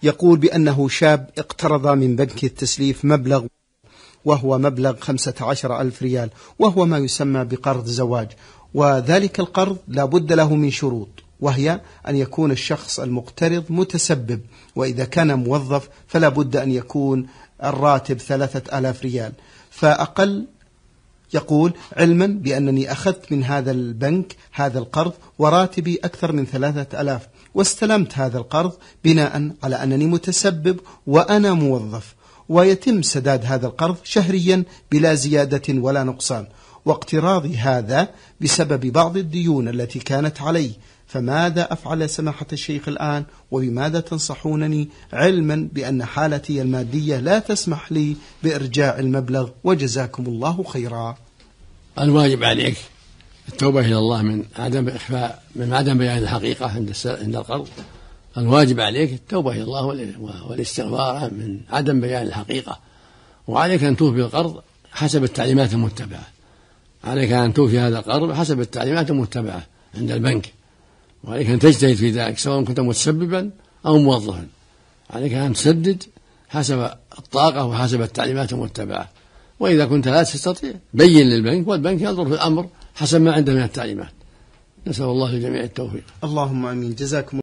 يقول بأنه شاب اقترض من بنك التسليف مبلغ، وهو مبلغ 15,000 ريال، وهو ما يسمى بقرض زواج. وذلك القرض لا بد له من شروط، وهي أن يكون الشخص المقترض متسبب، وإذا كان موظف فلا بد أن يكون الراتب 3,000 ريال فأقل. يقول علما بأنني أخذت من هذا البنك هذا القرض وراتبي أكثر من 3,000، واستلمت هذا القرض بناء على أنني متسبب وأنا موظف، ويتم سداد هذا القرض شهريا بلا زيادة ولا نقصان، واقتراضي هذا بسبب بعض الديون التي كانت علي. فماذا أفعل سماحة الشيخ الآن، وبماذا تنصحونني علما بأن حالتي المادية لا تسمح لي بإرجاع المبلغ، وجزاكم الله خيرا. الواجب عليك التوبة إلى الله من عدم بيان الحقيقة عند القرض. الواجب عليك التوبة إلى الله والاستغفار من عدم بيان الحقيقة، وعليك أن توفي القرض حسب التعليمات المتبعة. عليك أن توفي هذا القرض حسب التعليمات المتبعة عند البنك، وعليك أن تجتهد في ذلك سواء كنت متسببا أو موظفا. عليك أن تسدد حسب الطاقة وحسب التعليمات المتبعة، وإذا كنت لا تستطيع بين للبنك، والبنك ينظر في الأمر حسب ما عنده من التعليمات. نسأل الله للجميع التوفيق. اللهم آمين. جزاكم